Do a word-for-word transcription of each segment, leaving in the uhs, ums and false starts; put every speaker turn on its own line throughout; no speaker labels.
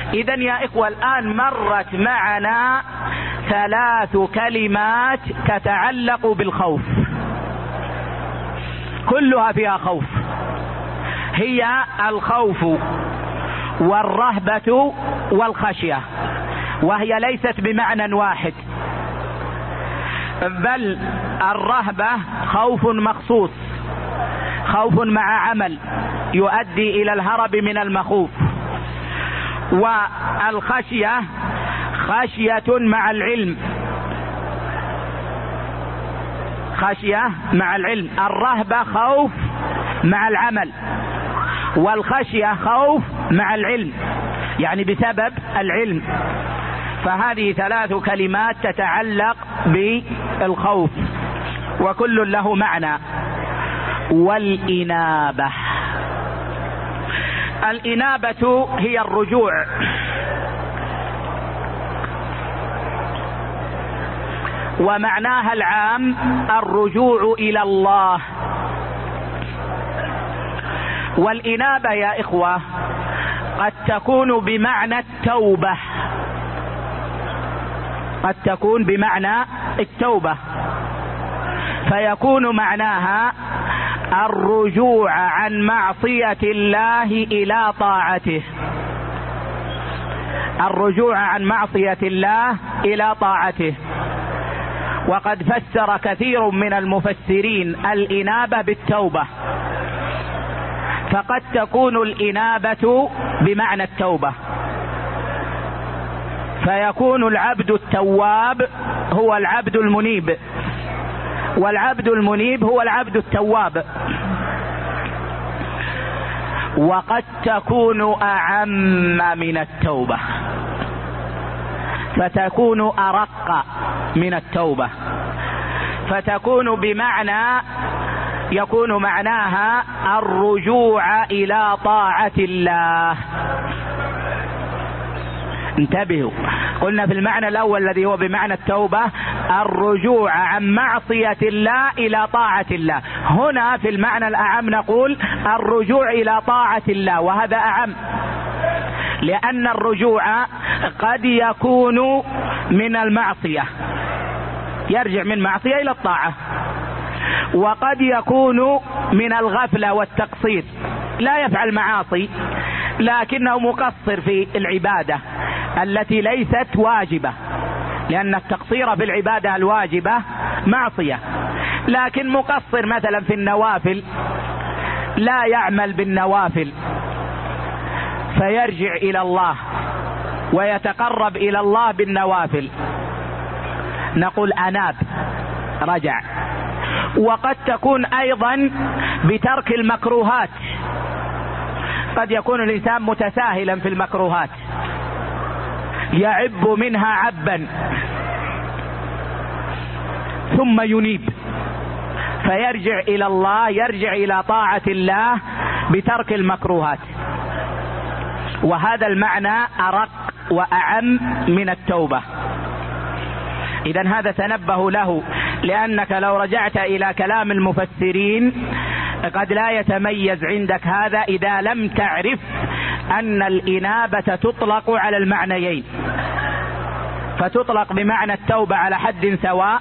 إذن يا إخوة الآن مرت معنا ثلاث كلمات تتعلق بالخوف، كلها فيها خوف، هي الخوف والرهبة والخشية، وهي ليست بمعنى واحد، بل الرهبة خوف مخصوص، خوف مع عمل يؤدي إلى الهرب من المخوف، والخشية خشية مع العلم، خشية مع العلم. الرهبة خوف مع العمل، والخشية خوف مع العلم، يعني بسبب العلم. فهذه ثلاث كلمات تتعلق بالخوف وكل له معنى. والإنابة، الإنابة هي الرجوع، ومعناها العام الرجوع إلى الله. والإنابة يا إخوة قد تكون بمعنى التوبة، قد تكون بمعنى التوبة، فيكون معناها الرجوع عن معصية الله إلى طاعته، الرجوع عن معصية الله إلى طاعته. وقد فسر كثير من المفسرين الإنابة بالتوبة، فقد تكون الإنابة بمعنى التوبة، فيكون العبد التواب هو العبد المنيب، والعبد المنيب هو العبد التواب. وقد تكون أعم من التوبة، فتكون أرق من التوبة، فتكون بمعنى يكون معناها الرجوع إلى طاعة الله. انتبهوا، قلنا في المعنى الأول الذي هو بمعنى التوبة الرجوع عن معصية الله إلى طاعة الله، هنا في المعنى الأعم نقول الرجوع إلى طاعة الله، وهذا أعم، لأن الرجوع قد يكون من المعصية، يرجع من معصية إلى الطاعة، وقد يكون من الغفلة والتقصير، لا يفعل معاصي لكنه مقصر في العبادة التي ليست واجبة، لأن التقصير في العبادة الواجبة معصية، لكن مقصر مثلا في النوافل لا يعمل بالنوافل، فيرجع إلى الله ويتقرب إلى الله بالنوافل، نقول أناب، رجع. وقد تكون أيضا بترك المكروهات، قد يكون الإنسان متساهلا في المكروهات يعب منها عبا ثم ينيب فيرجع إلى الله، يرجع إلى طاعة الله بترك المكروهات، وهذا المعنى أرق وأعم من التوبة. إذن هذا تنبه له، لأنك لو رجعت إلى كلام المفسرين قد لا يتميز عندك هذا إذا لم تعرف أن الإنابة تطلق على المعنيين، فتطلق بمعنى التوبة على حد سواء،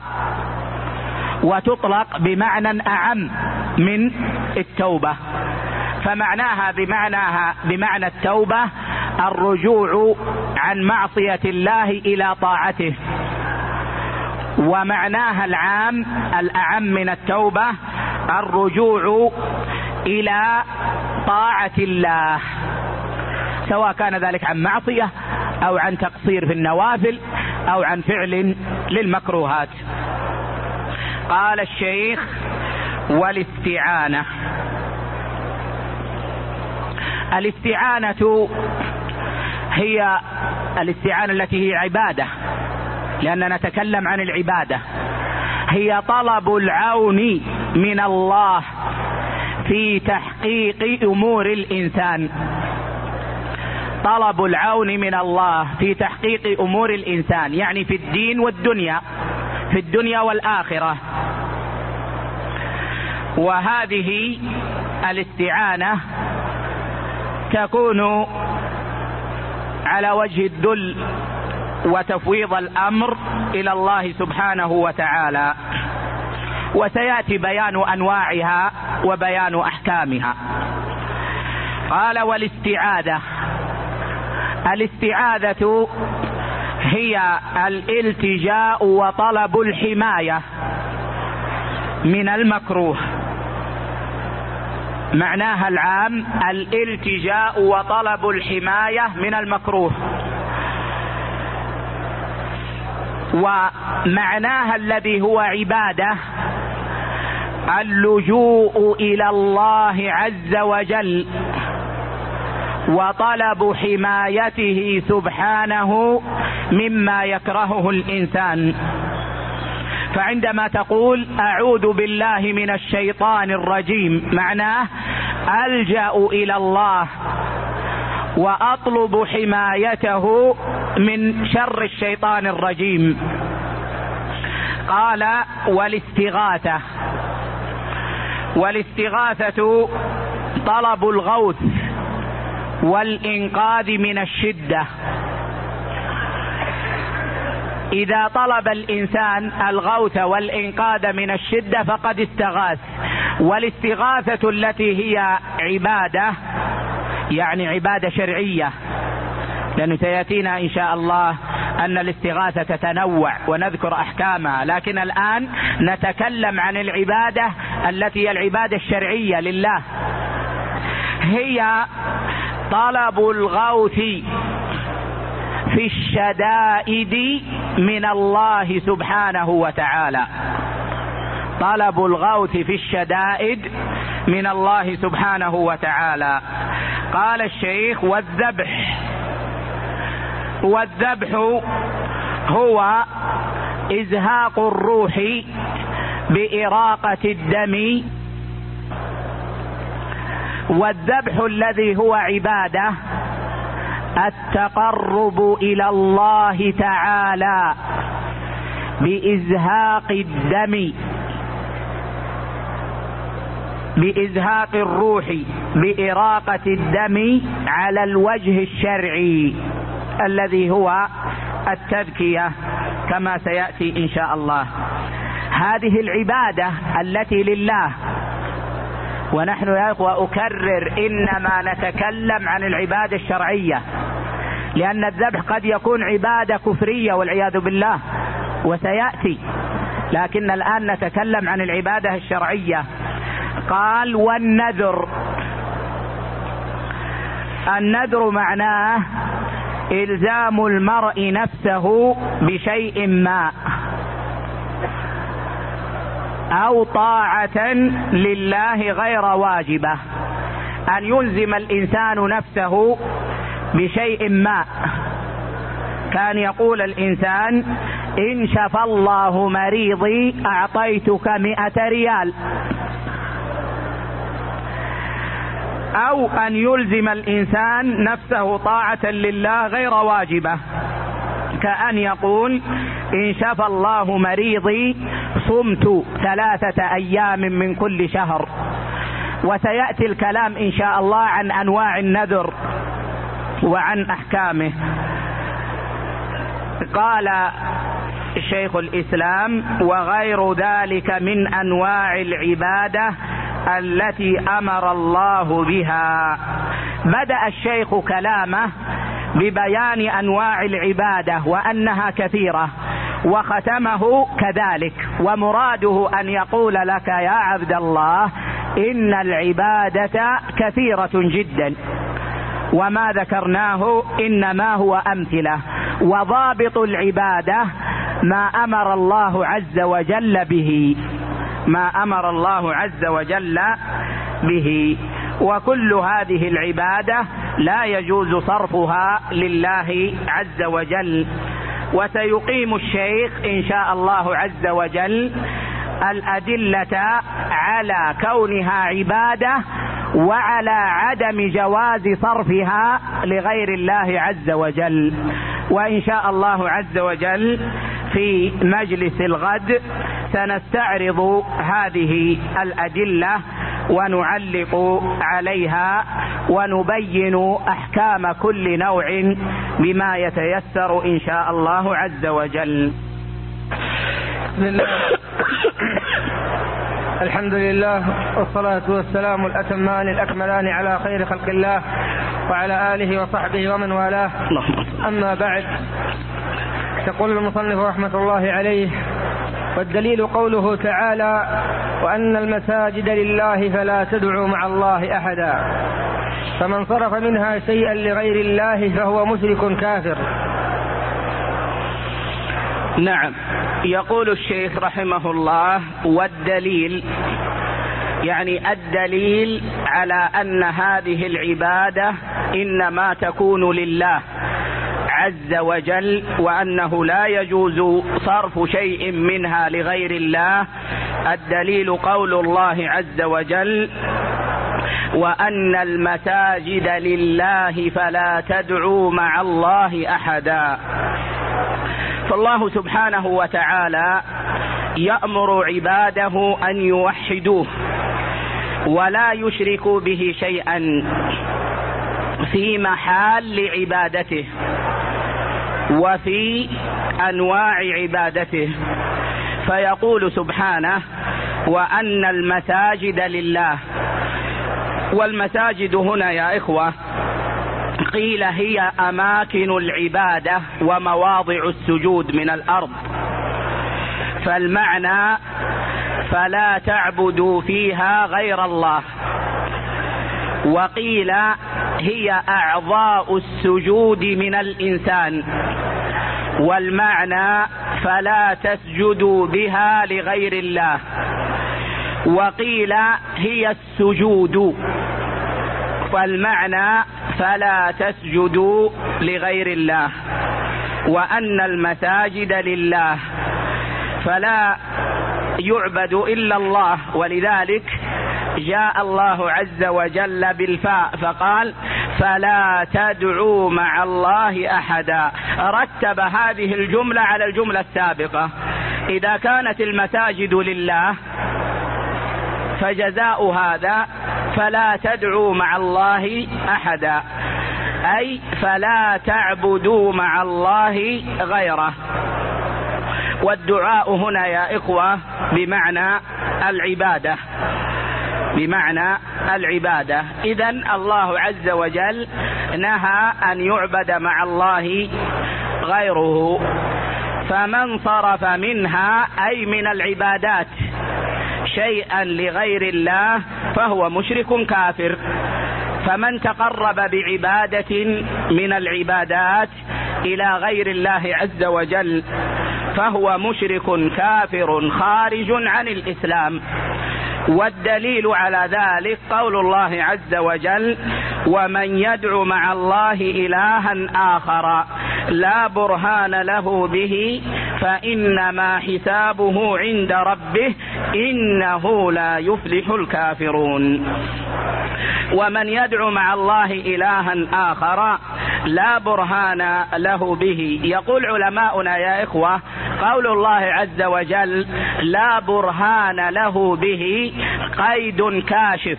وتطلق بمعنى أعم من التوبة. فمعناها بمعناها بمعنى التوبة الرجوع عن معصية الله إلى طاعته، ومعناها العام الأعم من التوبة الرجوع إلى طاعة الله، سواء كان ذلك عن معصية أو عن تقصير في النوافل أو عن فعل للمكروهات. قال الشيخ: والاستعانة. الاستعانة هي الاستعانة التي هي عبادة، لأننا نتكلم عن العبادة، هي طلب العون من الله في تحقيق أمور الإنسان، طلب العون من الله في تحقيق أمور الإنسان، يعني في الدين والدنيا، في الدنيا والآخرة. وهذه الاستعانة تكون على وجه الذل وتفويض الأمر إلى الله سبحانه وتعالى، وسيأتي بيان أنواعها وبيان أحكامها. قال: والاستعاذة. الاستعاذة هي الالتجاء وطلب الحماية من المكروه. معناها العام الالتجاء وطلب الحماية من المكروه، ومعناها الذي هو عبادة اللجوء إلى الله عز وجل وطلب حمايته سبحانه مما يكرهه الإنسان. فعندما تقول أعوذ بالله من الشيطان الرجيم، معناه ألجأ إلى الله وأطلب حمايته من شر الشيطان الرجيم. قال: والاستغاثة. والاستغاثة طلب الغوث والإنقاذ من الشدة. إذا طلب الإنسان الغوث والإنقاذ من الشدة فقد استغاث. والاستغاثة التي هي عبادة، يعني عبادة شرعية، لأنه سيأتينا إن شاء الله أن الاستغاثة تتنوع ونذكر أحكامها، لكن الآن نتكلم عن العبادة التي هي العبادة الشرعية لله، هي طلب الغوث في الشدائد من الله سبحانه وتعالى. طلب الغوث في الشدائد من الله سبحانه وتعالى. قال الشيخ: والذبح. والذبح هو إزهاق الروح بإراقة الدم. والذبح الذي هو عبادة التقرب إلى الله تعالى بإزهاق الدم، بإزهاق الروح بإراقة الدم على الوجه الشرعي الذي هو التذكية كما سيأتي إن شاء الله. هذه العبادة التي لله، ونحن يا إخوة أكرر إنما نتكلم عن العبادة الشرعية، لأن الذبح قد يكون عبادة كفرية والعياذ بالله وسيأتي، لكن الآن نتكلم عن العبادة الشرعية. قال: والنذر. النذر معناه إلزام المرء نفسه بشيء ما أو طاعة لله غير واجبة. أن يلزم الإنسان نفسه بشيء ما، كان يقول الإنسان: إن شفى الله مريضي أعطيتك مئة ريال. أو أن يلزم الإنسان نفسه طاعة لله غير واجبة، كأن يقول: إن شفى الله مريضي صمت ثلاثة أيام من كل شهر. وسيأتي الكلام إن شاء الله عن أنواع النذر وعن أحكامه. قال شيخ الإسلام: وغير ذلك من أنواع العبادة التي أمر الله بها. بدأ الشيخ كلامه ببيان أنواع العبادة وأنها كثيرة، وختمه كذلك، ومراده أن يقول لك يا عبد الله إن العبادة كثيرة جدا، وما ذكرناه إنما هو أمثلة، وضابط العبادة ما أمر الله عز وجل به، ما أمر الله عز وجل به. وكل هذه العبادة لا يجوز صرفها لله عز وجل. وسيقيم الشيخ إن شاء الله عز وجل الأدلة على كونها عبادة وعلى عدم جواز صرفها لغير الله عز وجل. وإن شاء الله عز وجل في مجلس الغد سنستعرض هذه الأدلة ونعلق عليها ونبين أحكام كل نوع بما يتيسر إن شاء الله عز وجل.
الحمد لله والصلاة والسلام الأتمان الأكملان على خير خلق الله وعلى آله وصحبه ومن والاه، أما بعد. يقول المصنف رحمة الله عليه: والدليل قوله تعالى: وأن المساجد لله فلا تدعوا مع الله أحدا، فمن صرف منها شيئا لغير الله فهو مشرك كافر.
نعم، يقول الشيخ رحمه الله: والدليل يعني الدليل على أن هذه العبادة إنما تكون لله عز وجل، وأنه لا يجوز صرف شيء منها لغير الله. الدليل قول الله عز وجل: وأن المساجد لله فلا تدعوا مع الله أحدا. فالله سبحانه وتعالى يأمر عباده أن يوحدوه ولا يشركوا به شيئا في محال عبادته وفي أنواع عبادته، فيقول سبحانه: وأن المساجد لله. والمساجد هنا يا إخوة قيل هي أماكن العبادة ومواضع السجود من الأرض، فالمعنى فلا تعبدوا فيها غير الله. وقيل هي أعضاء السجود من الإنسان، والمعنى فلا تسجدوا بها لغير الله. وقيل هي السجود، فالمعنى فلا تسجدوا لغير الله. وأن المساجد لله فلا يعبد إلا الله، ولذلك جاء الله عز وجل بالفاء فقال: فلا تدعوا مع الله أحدا. رتب هذه الجملة على الجملة السابقة. إذا كانت المساجد لله فجزاء هذا فلا تدعوا مع الله أحدا، أي فلا تعبدوا مع الله غيره. والدعاء هنا يا إخوة بمعنى العبادة، بمعنى العبادة. إذن الله عز وجل نهى أن يعبد مع الله غيره، فمن صرف منها أي من العبادات شيئا لغير الله فهو مشرك كافر. فمن تقرب بعبادة من العبادات إلى غير الله عز وجل فهو مشرك كافر خارج عن الإسلام. والدليل على ذلك قول الله عز وجل: ومن يدعو مع الله إلها آخر لا برهان له به فإنما حسابه عند ربه إنه لا يفلح الكافرون. ومن يدعو مع الله إلها آخر لا برهان له به. يقول علماؤنا يا إخوة: قول الله عز وجل لا برهان له به قيد كاشف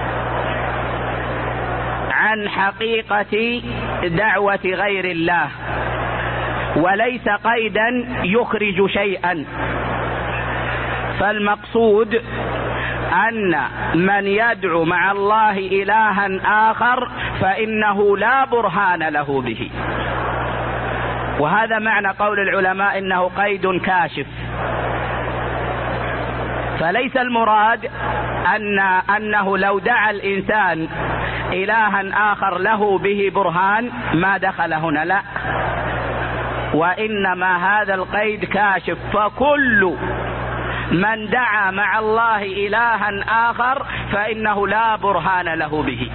عن حقيقة دعوة غير الله، وليس قيدا يخرج شيئا. فالمقصود أن من يدعو مع الله إلها آخر فإنه لا برهان له به، وهذا معنى قول العلماء إنه قيد كاشف. فليس المراد أن أنه لو دعا الإنسان إلها آخر له به برهان ما دخل هنا، لا، وإنما هذا القيد كاشف. فكل من دعا مع الله إلها آخر فإنه لا برهان له به.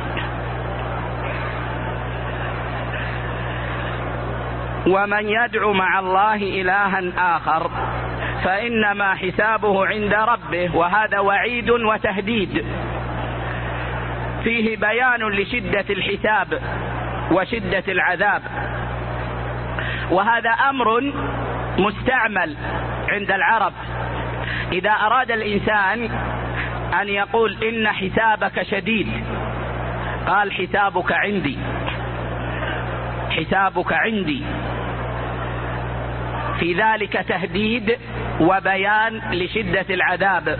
ومن يدعو مع الله إلها آخر فإنما حسابه عند ربه. وهذا وعيد وتهديد فيه بيان لشدة الحساب وشدة العذاب، وهذا أمر مستعمل عند العرب. إذا أراد الإنسان أن يقول إن حسابك شديد، قال حسابك عندي، حسابك عندي، في ذلك تهديد وبيان لشدة العذاب.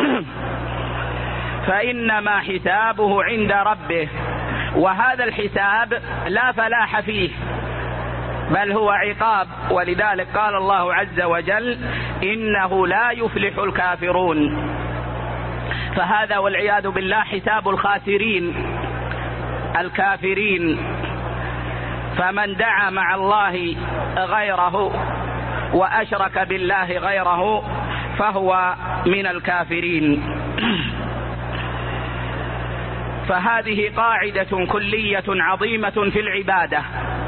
فإنما حسابه عند ربه، وهذا الحساب لا فلاح فيه بل هو عقاب، ولذلك قال الله عز وجل إنه لا يفلح الكافرون. فهذا والعياذ بالله حساب الخاسرين الكافرين. فمن دعا مع الله غيره وأشرك بالله غيره فهو من الكافرين. فهذه قاعدة كلية عظيمة في العبادة،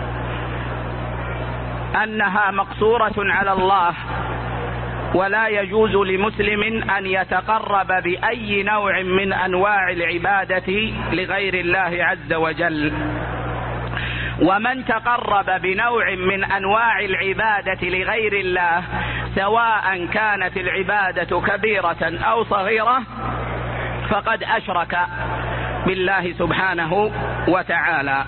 أنها مقصورة على الله، ولا يجوز لمسلم أن يتقرب بأي نوع من أنواع العبادة لغير الله عز وجل. ومن تقرب بنوع من أنواع العبادة لغير الله، سواء كانت العبادة كبيرة أو صغيرة، فقد أشرك بالله سبحانه وتعالى.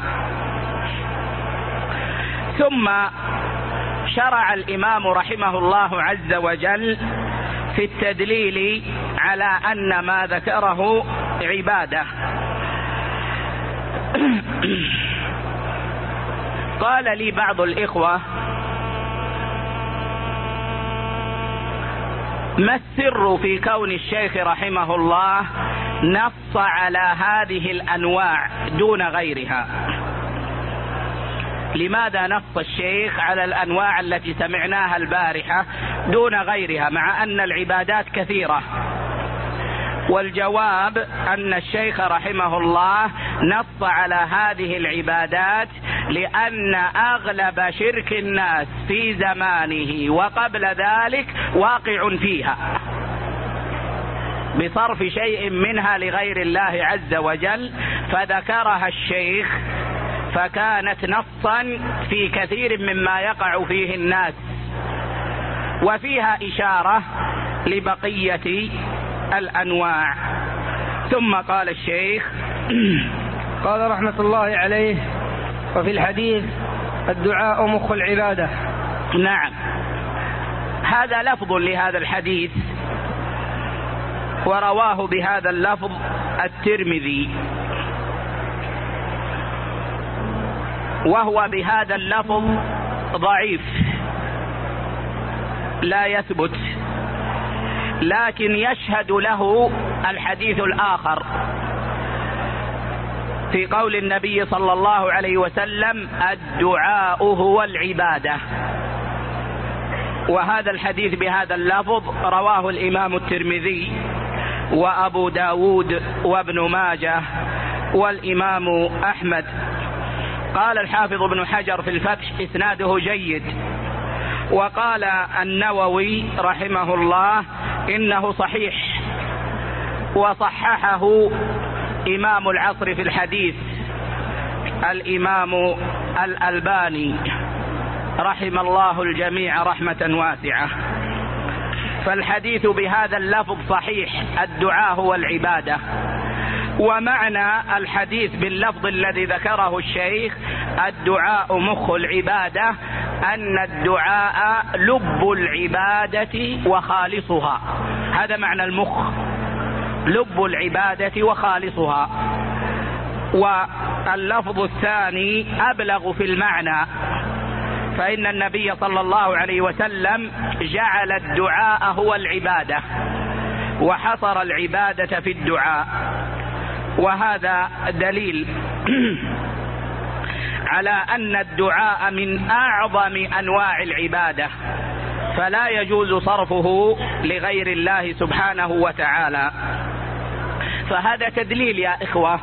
ثم شرع الإمام رحمه الله عز وجل في التدليل على أن ما ذكره عبادة. قال لي بعض الإخوة: ما السر في كون الشيخ رحمه الله نص على هذه الأنواع دون غيرها؟ لماذا نص الشيخ على الأنواع التي سمعناها البارحة دون غيرها، مع أن العبادات كثيرة؟ والجواب أن الشيخ رحمه الله نص على هذه العبادات لأن أغلب شرك الناس في زمانه وقبل ذلك واقع فيها، بصرف شيء منها لغير الله عز وجل، فذكرها الشيخ فكانت نصا في كثير مما يقع فيه الناس، وفيها إشارة لبقية الأنواع. ثم قال الشيخ:
قال رحمة الله عليه: وفي الحديث الدعاء مخ العبادة.
نعم، هذا لفظ لهذا الحديث، ورواه بهذا اللفظ الترمذي، وهو بهذا اللفظ ضعيف لا يثبت، لكن يشهد له الحديث الآخر في قول النبي صلى الله عليه وسلم: الدعاء هو العبادة. وهذا الحديث بهذا اللفظ رواه الإمام الترمذي وأبو داود وابن ماجه والإمام أحمد. قال الحافظ ابن حجر في الفتح: إسناده جيد. وقال النووي رحمه الله: إنه صحيح. وصححه إمام العصر في الحديث الإمام الألباني رحم الله الجميع رحمة واسعة. فالحديث بهذا اللفظ صحيح: الدعاء هو العبادة. ومعنى الحديث باللفظ الذي ذكره الشيخ: الدعاء مخ العبادة، أن الدعاء لب العبادة وخالصها. هذا معنى المخ، لب العبادة وخالصها. واللفظ الثاني أبلغ في المعنى، فإن النبي صلى الله عليه وسلم جعل الدعاء هو العبادة وحصر العبادة في الدعاء، وهذا دليل على أن الدعاء من أعظم أنواع العبادة، فلا يجوز صرفه لغير الله سبحانه وتعالى. فهذا تدليل يا إخوة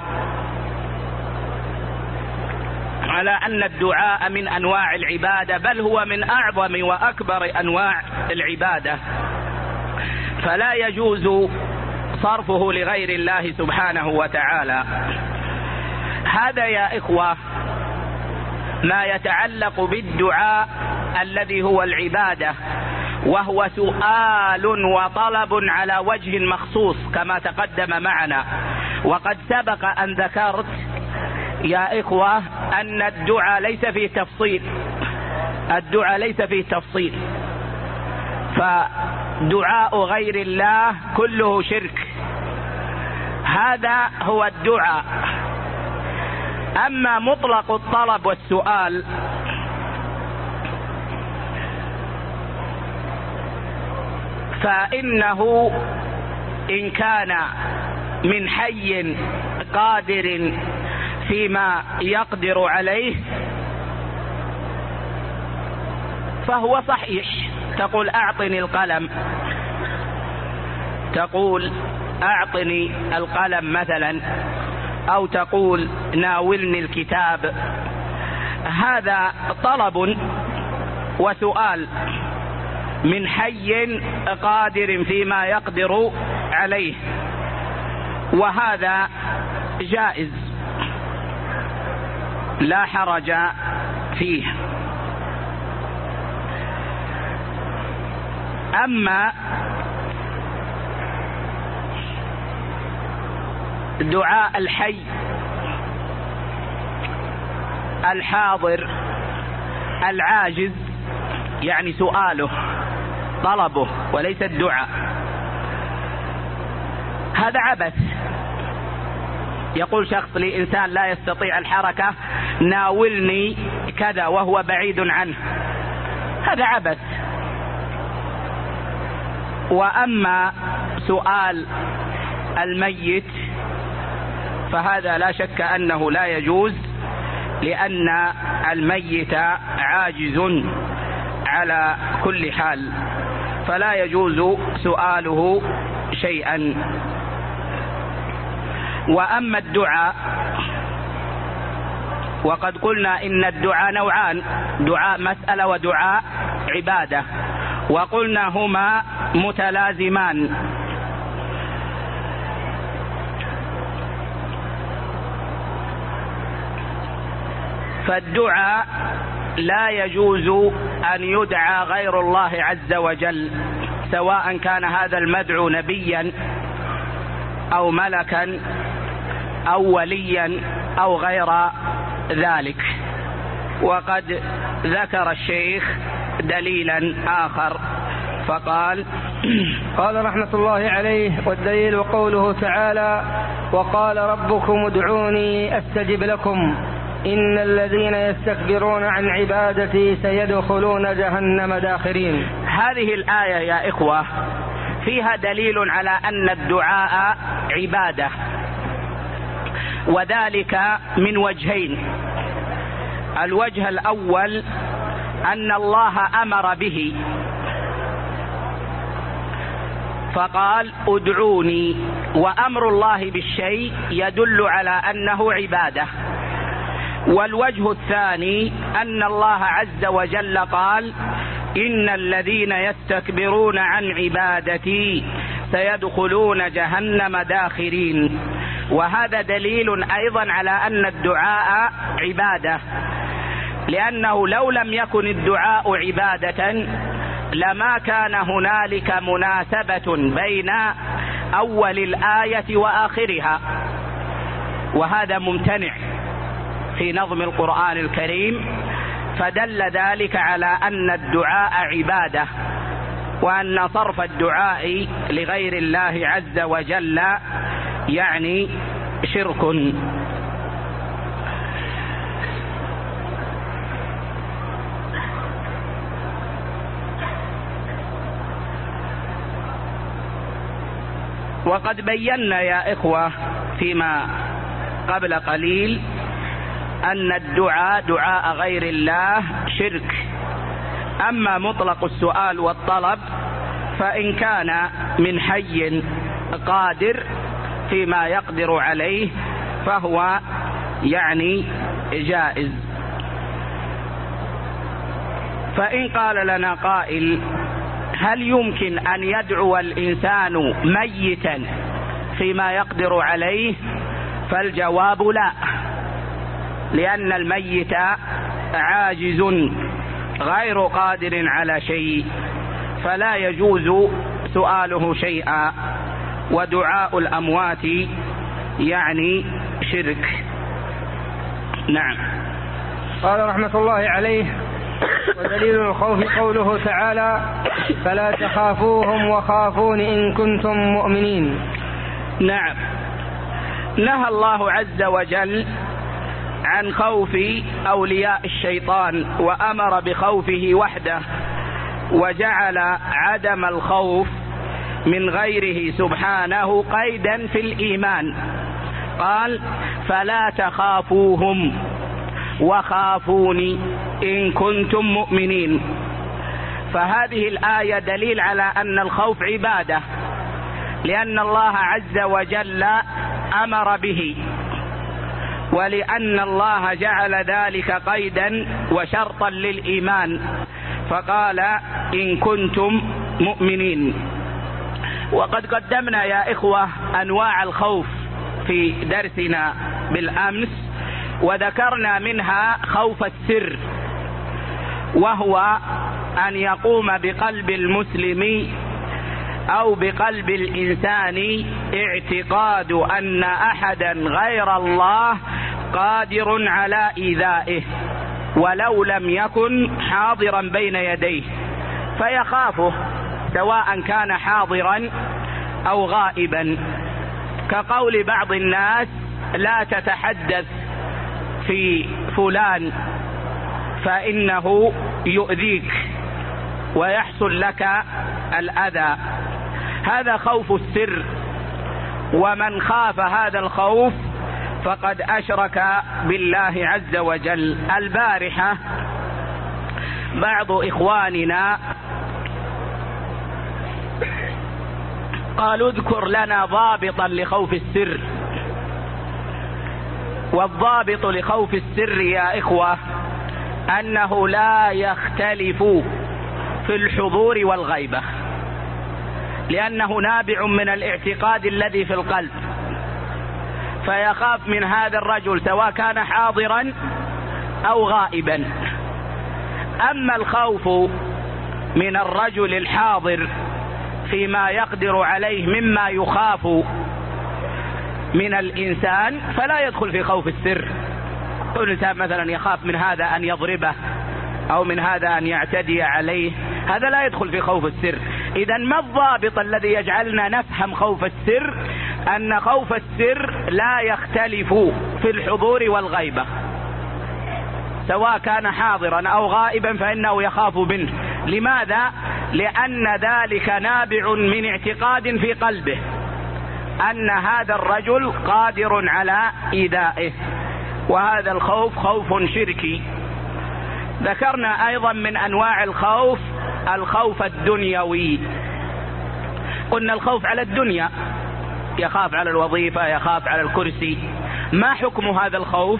على أن الدعاء من أنواع العبادة، بل هو من أعظم وأكبر أنواع العبادة، فلا يجوز صرفه لغير الله سبحانه وتعالى. هذا يا إخوة ما يتعلق بالدعاء الذي هو العبادة. وهو سؤال وطلب على وجه مخصوص كما تقدم معنا. وقد سبق أن ذكرت يا إخوة أن الدعاء ليس فيه تفصيل، الدعاء ليس فيه تفصيل، فدعاء غير الله كله شرك، هذا هو الدعاء. أما مطلق الطلب والسؤال فإنه إن كان من حي قادر فيما يقدر عليه فهو صحيح. تقول أعطني القلم، تقول أعطني القلم مثلا، أو تقول ناولني الكتاب، هذا طلب وسؤال من حي قادر فيما يقدر عليه، وهذا جائز لا حرج فيه. أما دعاء الحي الحاضر العاجز، يعني سؤاله طلبه وليس الدعاء، هذا عبث. يقول شخص لإنسان لا يستطيع الحركة ناولني كذا وهو بعيد عنه، هذا عبث. وأما سؤال الميت فهذا لا شك أنه لا يجوز، لأن الميت عاجز على كل حال، فلا يجوز سؤاله شيئا. وأما الدعاء وقد قلنا إن الدعاء نوعان، دعاء مسألة ودعاء عبادة، وقلنا هما متلازمان. فالدعاء لا يجوز أن يدعى غير الله عز وجل، سواء كان هذا المدعو نبيا أو ملكا أو وليا أو غير ذلك. وقد ذكر الشيخ دليلا آخر فقال
قال رحمة الله عليه: والدليل قوله تعالى: وقال ربكم ادعوني أستجب لكم إن الذين يستكبرون عن عبادتي سيدخلون جهنم داخرين.
هذه الآية يا إخوة فيها دليل على أن الدعاء عبادة، وذلك من وجهين. الوجه الأول أن الله أمر به فقال ادعوني، وأمر الله بالشيء يدل على أنه عبادة. والوجه الثاني أن الله عز وجل قال: إن الذين يستكبرون عن عبادتي سيدخلون جهنم داخرين. وهذا دليل أيضا على أن الدعاء عبادة، لأنه لو لم يكن الدعاء عبادة لما كان هنالك مناسبة بين أول الآية وآخرها، وهذا ممتنع في نظم القرآن الكريم، فدل ذلك على أن الدعاء عبادة، وأن صرف الدعاء لغير الله عز وجل يعني شرك. وقد بينا يا إخوة فيما قبل قليل أن الدعاء دعاء غير الله شرك. أما مطلق السؤال والطلب فإن كان من حي قادر فيما يقدر عليه فهو يعني جائز. فإن قال لنا قائل: هل يمكن أن يدعو الإنسان ميتا فيما يقدر عليه؟ فالجواب لا، لأن الميت عاجز غير قادر على شيء، فلا يجوز سؤاله شيئا، ودعاء الأموات يعني شرك. نعم.
قال رحمة الله عليه: ودليل الخوف قوله تعالى: فلا تخافوهم وخافون إن كنتم مؤمنين.
نعم. نهى الله عز وجل عن خوف أولياء الشيطان، وأمر بخوفه وحده، وجعل عدم الخوف من غيره سبحانه قيدا في الإيمان. قال: فلا تخافوهم وخافوني إن كنتم مؤمنين. فهذه الآية دليل على أن الخوف عبادة، لأن الله عز وجل أمر به، ولأن الله جعل ذلك قيدا وشرطا للإيمان، فقال: إن كنتم مؤمنين. وقد قدمنا يا إخوة أنواع الخوف في درسنا بالأمس، وذكرنا منها خوف السر، وهو أن يقوم بقلب المسلم أو بقلب الإنسان اعتقاد أن أحدا غير الله قادر على إيذائه ولو لم يكن حاضرا بين يديه، فيخافه سواء كان حاضرا أو غائبا، كقول بعض الناس: لا تتحدث في فلان فإنه يؤذيك ويحصل لك الأذى. هذا خوف السر، ومن خاف هذا الخوف فقد أشرك بالله عز وجل. البارحة بعض إخواننا قالوا: اذكر لنا ضابطا لخوف السر. والضابط لخوف السر يا إخوة أنه لا يختلف في الحضور والغيبة، لأنه نابع من الاعتقاد الذي في القلب، فيخاف من هذا الرجل سواء كان حاضرا أو غائبا. أما الخوف من الرجل الحاضر فيما يقدر عليه مما يخاف من الإنسان فلا يدخل في خوف السر. الإنسان مثلا يخاف من هذا أن يضربه أو من هذا أن يعتدي عليه، هذا لا يدخل في خوف السر. إذن ما الضابط الذي يجعلنا نفهم خوف السر؟ أن خوف السر لا يختلف في الحضور والغيبة، سواء كان حاضرا أو غائبا فإنه يخاف منه. لماذا؟ لأن ذلك نابع من اعتقاد في قلبه أن هذا الرجل قادر على إيذائه، وهذا الخوف خوف شركي. ذكرنا أيضا من أنواع الخوف الخوف الدنيوي. قلنا الخوف على الدنيا، يخاف على الوظيفة، يخاف على الكرسي. ما حكم هذا الخوف؟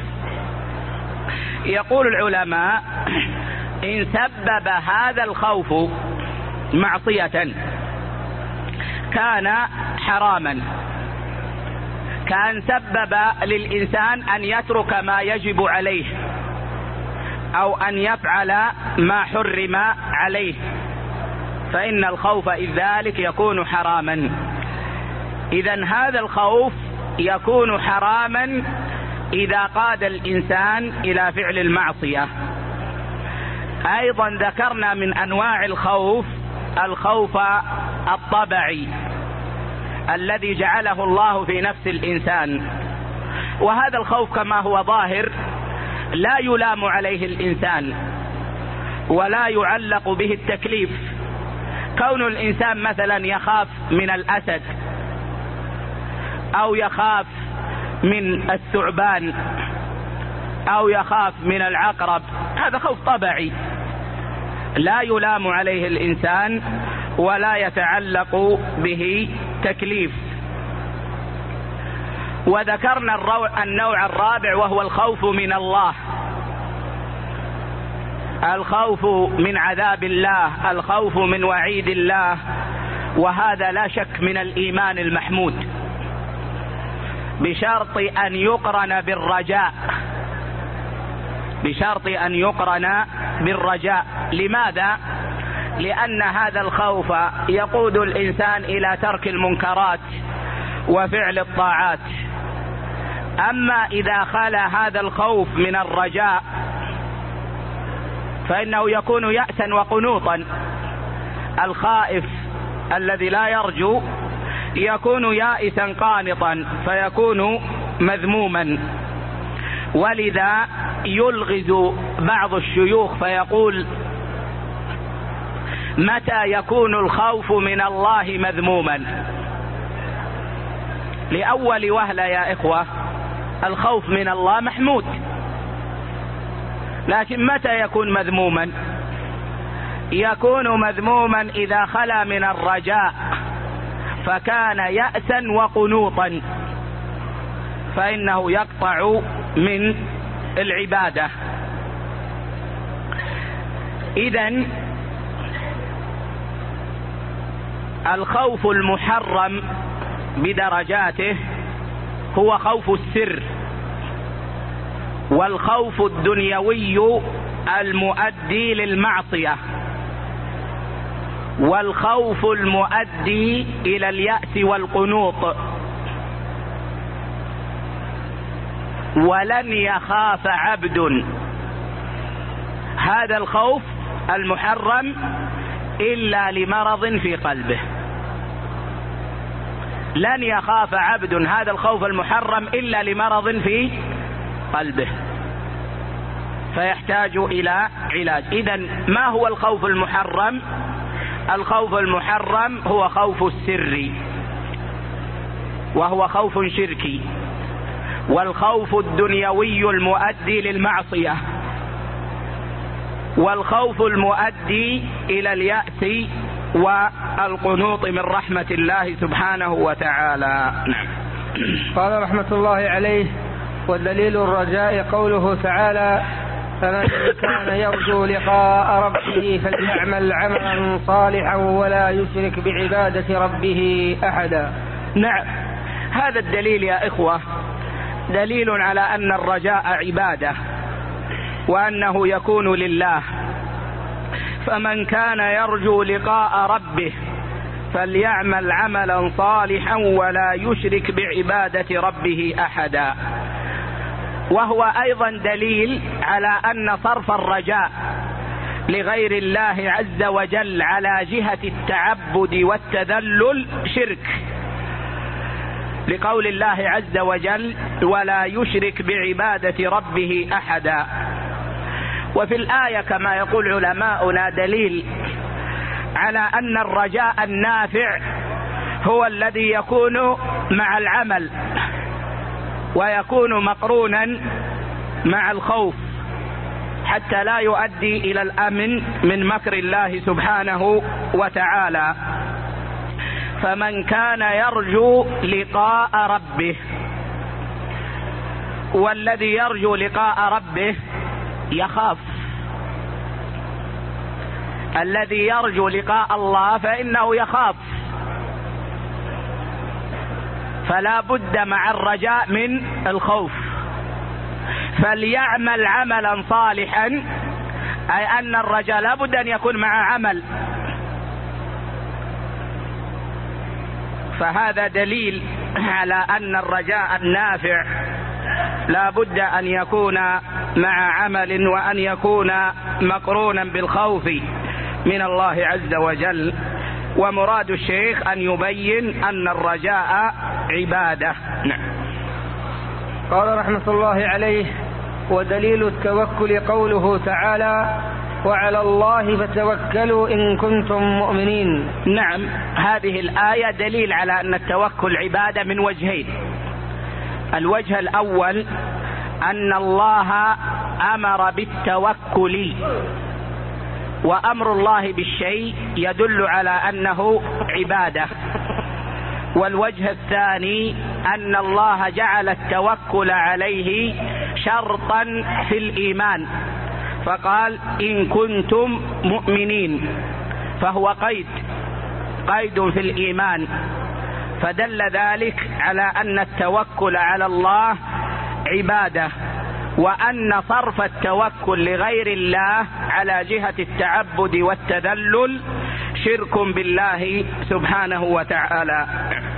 يقول العلماء: إن سبب هذا الخوف معصية كان حراما، كان سبب للإنسان أن يترك ما يجب عليه أو أن يفعل ما حرم عليه، فإن الخوف إذ ذلك يكون حراما. إذن هذا الخوف يكون حراما إذا قاد الإنسان إلى فعل المعصية. أيضا ذكرنا من أنواع الخوف الخوف الطبعي الذي جعله الله في نفس الإنسان، وهذا الخوف كما هو ظاهر لا يلام عليه الإنسان ولا يعلق به التكليف. كون الإنسان مثلا يخاف من الأسد أو يخاف من الثعبان أو يخاف من العقرب، هذا خوف طبيعي لا يلام عليه الإنسان ولا يتعلق به تكليف. وذكرنا النوع الرابع وهو الخوف من الله، الخوف من عذاب الله، الخوف من وعيد الله، وهذا لا شك من الإيمان المحمود بشرط أن يقرن بالرجاء، بشرط أن يقرن بالرجاء. لماذا؟ لأن هذا الخوف يقود الإنسان إلى ترك المنكرات وفعل الطاعات. أما إذا خلا هذا الخوف من الرجاء فإنه يكون يأسا وقنوطا. الخائف الذي لا يرجو يكون يائسا قانطا فيكون مذموما. ولذا يلغز بعض الشيوخ فيقول: متى يكون الخوف من الله مذموما؟ لأول وهلة يا إخوة الخوف من الله محمود، لكن متى يكون مذموما؟ يكون مذموما إذا خلا من الرجاء فكان يأسا وقنوطا، فإنه يقطع من العبادة. إذن الخوف المحرم بدرجاته هو خوف السر، والخوف الدنيوي المؤدي للمعصية، والخوف المؤدي إلى اليأس والقنوط. ولن يخاف عبد هذا الخوف المحرم إلا لمرض في قلبه. لن يخاف عبد هذا الخوف المحرم إلا لمرض في قلبه، فيحتاج إلى علاج. إذن ما هو الخوف المحرم؟ الخوف المحرم هو خوف السر، وهو خوف شركي، والخوف الدنيوي المؤدي للمعصية، والخوف المؤدي إلى اليأس والقنوط من رحمة الله سبحانه وتعالى.
قال رحمة الله عليه: والدليل الرجاء قوله تعالى: فمن كان يرجو لقاء ربه فليعمل عملا صالحا ولا يشرك بعبادة ربه أحدا.
نعم، هذا الدليل يا إخوة دليل على أن الرجاء عبادة، وأنه يكون لله. فمن كان يرجو لقاء ربه فليعمل عملا صالحا ولا يشرك بعبادة ربه أحدا. وهو أيضا دليل على أن صرف الرجاء لغير الله عز وجل على جهة التعبد والتذلل شرك، لقول الله عز وجل: ولا يشرك بعبادة ربه أحدا. وفي الآية كما يقول علماؤنا دليل على أن الرجاء النافع هو الذي يكون مع العمل ويكون مقرونا مع الخوف، حتى لا يؤدي إلى الأمن من مكر الله سبحانه وتعالى. فمن كان يرجو لقاء ربه، والذي يرجو لقاء ربه يخاف. الذي يرجو لقاء الله فإنه يخاف، فلا بد مع الرجاء من الخوف. فليعمل عملا صالحا، أي أن الرجاء لا بد أن يكون مع عمل. فهذا دليل على أن الرجاء النافع لا بد أن يكون مع عمل، وأن يكون مقرونا بالخوف من الله عز وجل. ومراد الشيخ أن يبين أن الرجاء عبادة. نعم.
قال رحمة الله عليه: ودليل التوكل قوله تعالى: وعلى الله فتوكلوا إن كنتم مؤمنين.
نعم، هذه الآية دليل على أن التوكل عبادة من وجهين. الوجه الأول أن الله أمر بالتوكل، وأمر الله بالشيء يدل على أنه عبادة. والوجه الثاني أن الله جعل التوكل عليه شرطا في الإيمان، فقال: إن كنتم مؤمنين، فهو قيد قيد في الإيمان، فدل ذلك على أن التوكل على الله عبادة. وأن صرف التوكل لغير الله على جهة التعبد والتذلل شرك بالله سبحانه وتعالى.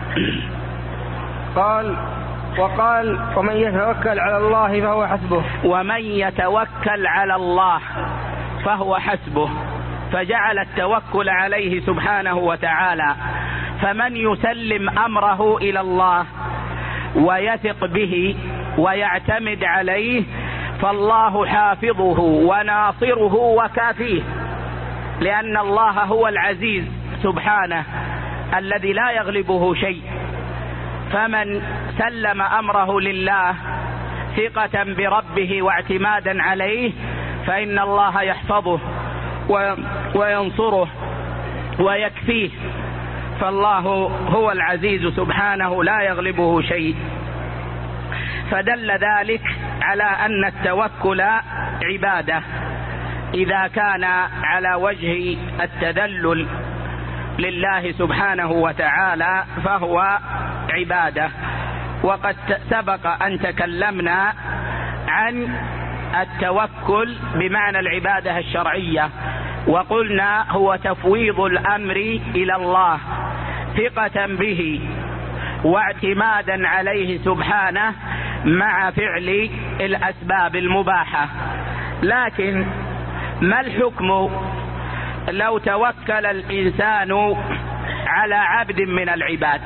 قال وقال ومن يتوكل على الله فهو حسبه.
ومن يتوكل على الله فهو حسبه، فجعل التوكل عليه سبحانه وتعالى. فمن يسلم أمره إلى الله ويثق به ويعتمد عليه فالله حافظه وناصره وكافيه، لأن الله هو العزيز سبحانه الذي لا يغلبه شيء. فمن سلم أمره لله ثقة بربه واعتمادا عليه فإن الله يحفظه وينصره ويكفيه، فالله هو العزيز سبحانه لا يغلبه شيء. فدل ذلك على أن التوكل عبادة إذا كان على وجه التذلل لله سبحانه وتعالى فهو عبادة. وقد سبق أن تكلمنا عن التوكل بمعنى العبادة الشرعية، وقلنا هو تفويض الأمر إلى الله ثقة به واعتمادا عليه سبحانه مع فعل الأسباب المباحة. لكن ما الحكم لو توكل الإنسان على عبد من العباد؟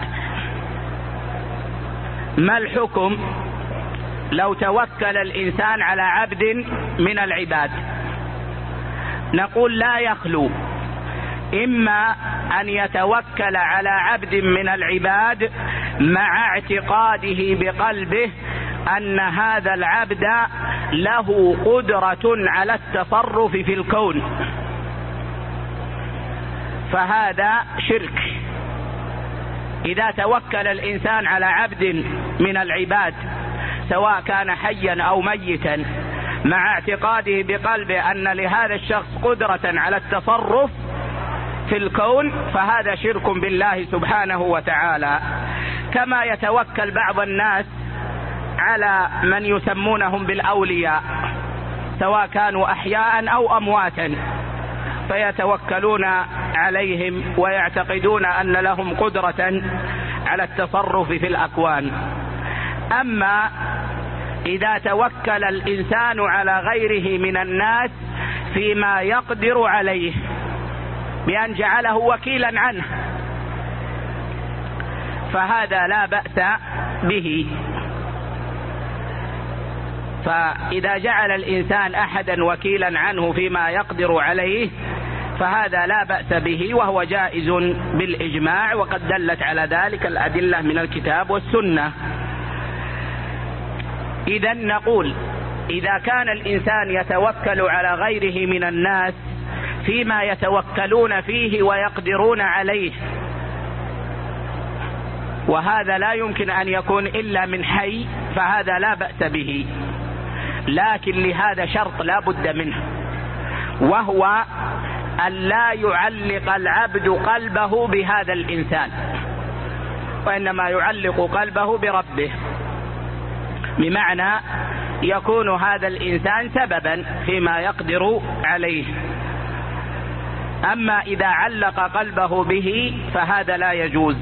ما الحكم لو توكل الإنسان على عبد من العباد؟ نقول لا يخلو إما أن يتوكل على عبد من العباد مع اعتقاده بقلبه أن هذا العبد له قدرة على التصرف في الكون، فهذا شرك. إذا توكل الإنسان على عبد من العباد سواء كان حيا أو ميتا مع اعتقاده بقلبه أن لهذا الشخص قدرة على التصرف في الكون فهذا شرك بالله سبحانه وتعالى. كما يتوكل بعض الناس على من يسمونهم بالأولياء سواء كانوا أحياء أو أمواتا، فيتوكلون عليهم ويعتقدون أن لهم قدرة على التصرف في الأكوان. أما إذا توكل الإنسان على غيره من الناس فيما يقدر عليه بأن جعله وكيلا عنه فهذا لا بأس به. فإذا جعل الإنسان أحدا وكيلا عنه فيما يقدر عليه فهذا لا بأس به وهو جائز بالإجماع، وقد دلت على ذلك الأدلة من الكتاب والسنة. إذا نقول إذا كان الإنسان يتوكل على غيره من الناس فيما يتوكلون فيه ويقدرون عليه، وهذا لا يمكن أن يكون إلا من حي، فهذا لا بأس به. لكن لهذا شرط لا بد منه، وهو أن لا يعلق العبد قلبه بهذا الإنسان، وإنما يعلق قلبه بربه، بمعنى يكون هذا الإنسان سببا فيما يقدر عليه. أما إذا علق قلبه به فهذا لا يجوز.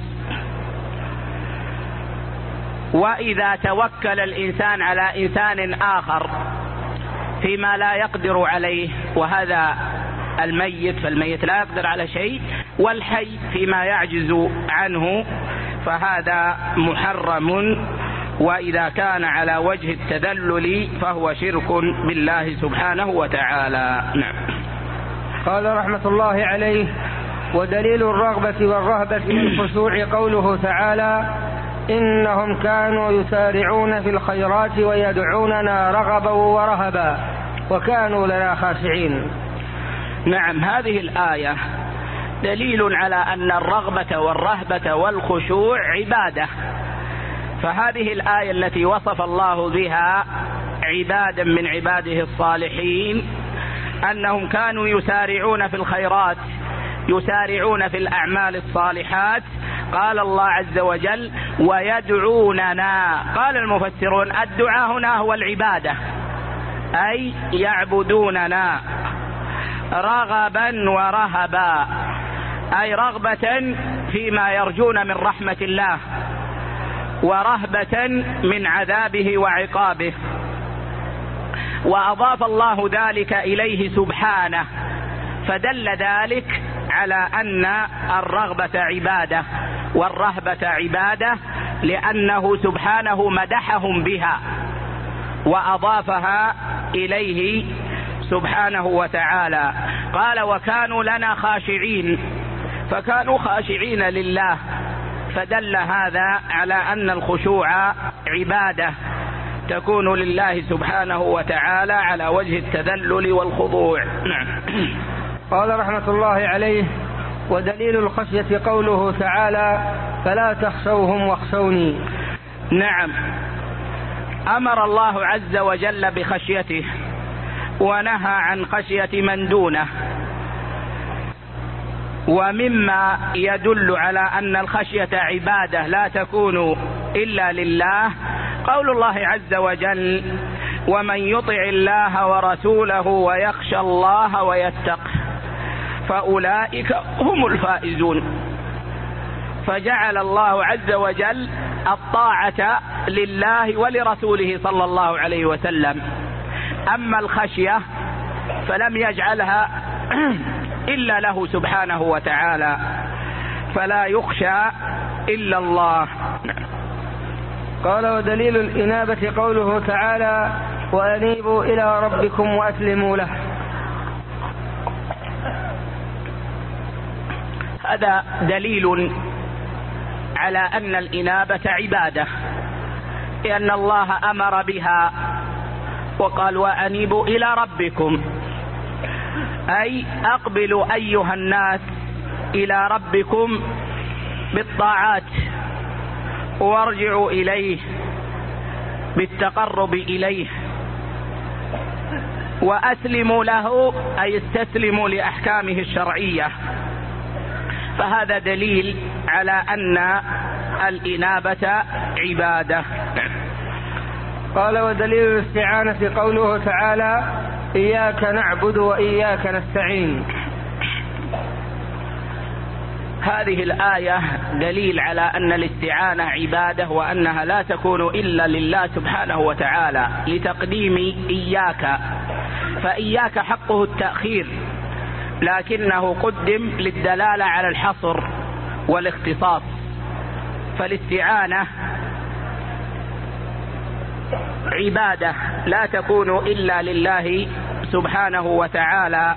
وإذا توكل الإنسان على إنسان آخر فيما لا يقدر عليه، وهذا الميت فالميت لا يقدر على شيء، والحي فيما يعجز عنه، فهذا محرم. وإذا كان على وجه التذلل فهو شرك بالله سبحانه وتعالى. نعم.
قال رحمة الله عليه: ودليل الرغبة والرهبة والخشوع قوله تعالى: إنهم كانوا يسارعون في الخيرات ويدعوننا رغبا ورهبا وكانوا لنا خاشعين.
نعم، هذه الآية دليل على أن الرغبة والرهبة والخشوع عبادة. فهذه الآية التي وصف الله بها عبادا من عباده الصالحين أنهم كانوا يسارعون في الخيرات، يسارعون في الأعمال الصالحات. قال الله عز وجل: ويدعوننا. قال المفسرون: الدعاء هنا هو العبادة، أي يعبدوننا رغبا ورهبا، أي رغبة فيما يرجون من رحمة الله ورهبة من عذابه وعقابه. وأضاف الله ذلك إليه سبحانه، فدل ذلك على أن الرغبة عبادة والرهبة عبادة، لأنه سبحانه مدحهم بها وأضافها إليه سبحانه وتعالى. قال وكانوا لنا خاشعين، فكانوا خاشعين لله، فدل هذا على أن الخشوع عبادة تكون لله سبحانه وتعالى على وجه التذلل والخضوع.
قال رحمة الله عليه: ودليل الخشية قوله تعالى: فلا تخشوهم واخشوني.
نعم، أمر الله عز وجل بخشيته ونهى عن خشية من دونه. ومما يدل على أن الخشية عبادة لا تكون إلا لله قول الله عز وجل: ومن يطع الله ورسوله ويخشى الله ويتقه فأولئك هم الفائزون. فجعل الله عز وجل الطاعة لله ولرسوله صلى الله عليه وسلم. أما الخشية فلم يجعلها إلا له سبحانه وتعالى، فلا يخشى إلا الله.
قال ودليل الإنابة قوله تعالى: وأنيبوا إلى ربكم وأسلموا له.
هذا دليل على أن الإنابة عبادة، لأن الله أمر بها وقال: وأنيبوا إلى ربكم، أي أقبلوا أيها الناس إلى ربكم بالطاعات وارجعوا إليه بالتقرب إليه، وأسلموا له أي استسلموا لأحكامه الشرعية. فهذا دليل على أن الإنابة عبادة.
قال ودليل الاستعانة قوله تعالى: إياك نعبد وإياك نستعين.
هذه الآية دليل على أن الاستعانة عبادة، وأنها لا تكون إلا لله سبحانه وتعالى لتقديم إياك، فإياك حقه التأخير لكنه قدم للدلالة على الحصر والاختصاص. فالاستعانة عبادة لا تكون إلا لله سبحانه وتعالى،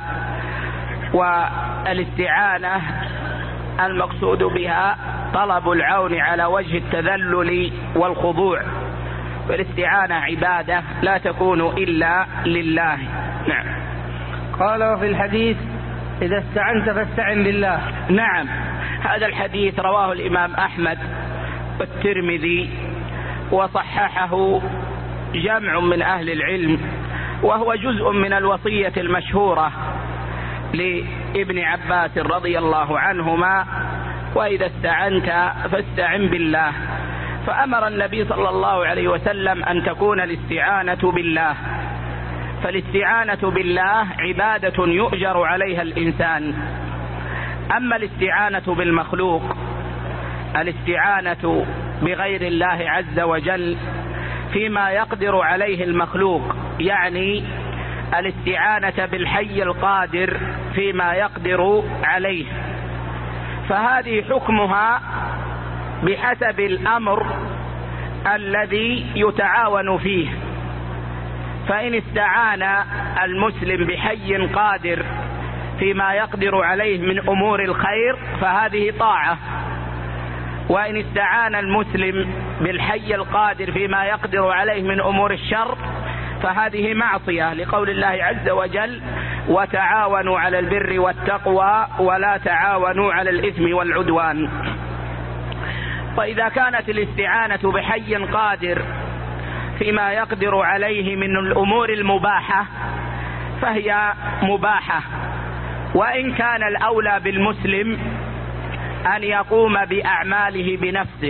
والاستعانة المقصود بها طلب العون على وجه التذلل والخضوع، فالاستعانة عبادة لا تكون إلا لله. نعم.
قال وفي الحديث: إذا استعنت فاستعن بالله.
نعم، هذا الحديث رواه الإمام أحمد والترمذي وصححه جمع من أهل العلم، وهو جزء من الوصية المشهورة لابن عباس رضي الله عنهما: وإذا استعنت فاستعن بالله. فأمر النبي صلى الله عليه وسلم أن تكون الاستعانة بالله، فالاستعانة بالله عبادة يؤجر عليها الإنسان. أما الاستعانة بالمخلوق، الاستعانة بغير الله عز وجل فيما يقدر عليه المخلوق، يعني الاستعانة بالحي القادر فيما يقدر عليه، فهذه حكمها بحسب الأمر الذي يتعاون فيه. فإن استعان المسلم بحي قادر فيما يقدر عليه من أمور الخير فهذه طاعة، وإن استعان المسلم بالحي القادر فيما يقدر عليه من أمور الشر فهذه معصية، لقول الله عز وجل: وتعاونوا على البر والتقوى ولا تعاونوا على الإثم والعدوان. وإذا كانت الاستعانة بحي قادر فيما يقدر عليه من الأمور المباحة فهي مباحة، وإن كان الأولى بالمسلم أن يقوم بأعماله بنفسه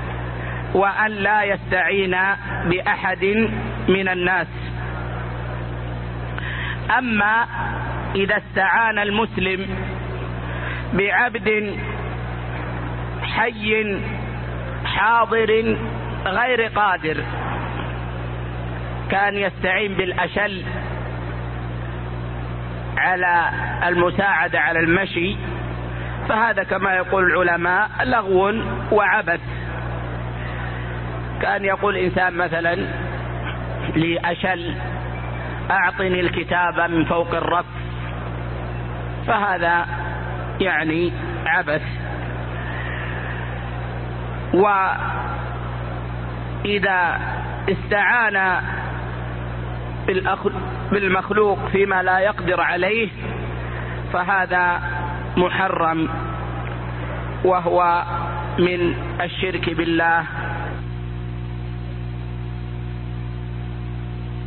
وأن لا يستعين بأحد من الناس. أما إذا استعان المسلم بعبد حي حاضر غير قادر، كان يستعين بالأشل على المساعدة على المشي، فهذا كما يقول العلماء لغو وعبث. كان يقول إنسان مثلا لأشل أعطني الكتاب من فوق الرف، فهذا يعني عبث. وإذا استعان بالمخلوق فيما لا يقدر عليه فهذا محرم، وهو من الشرك بالله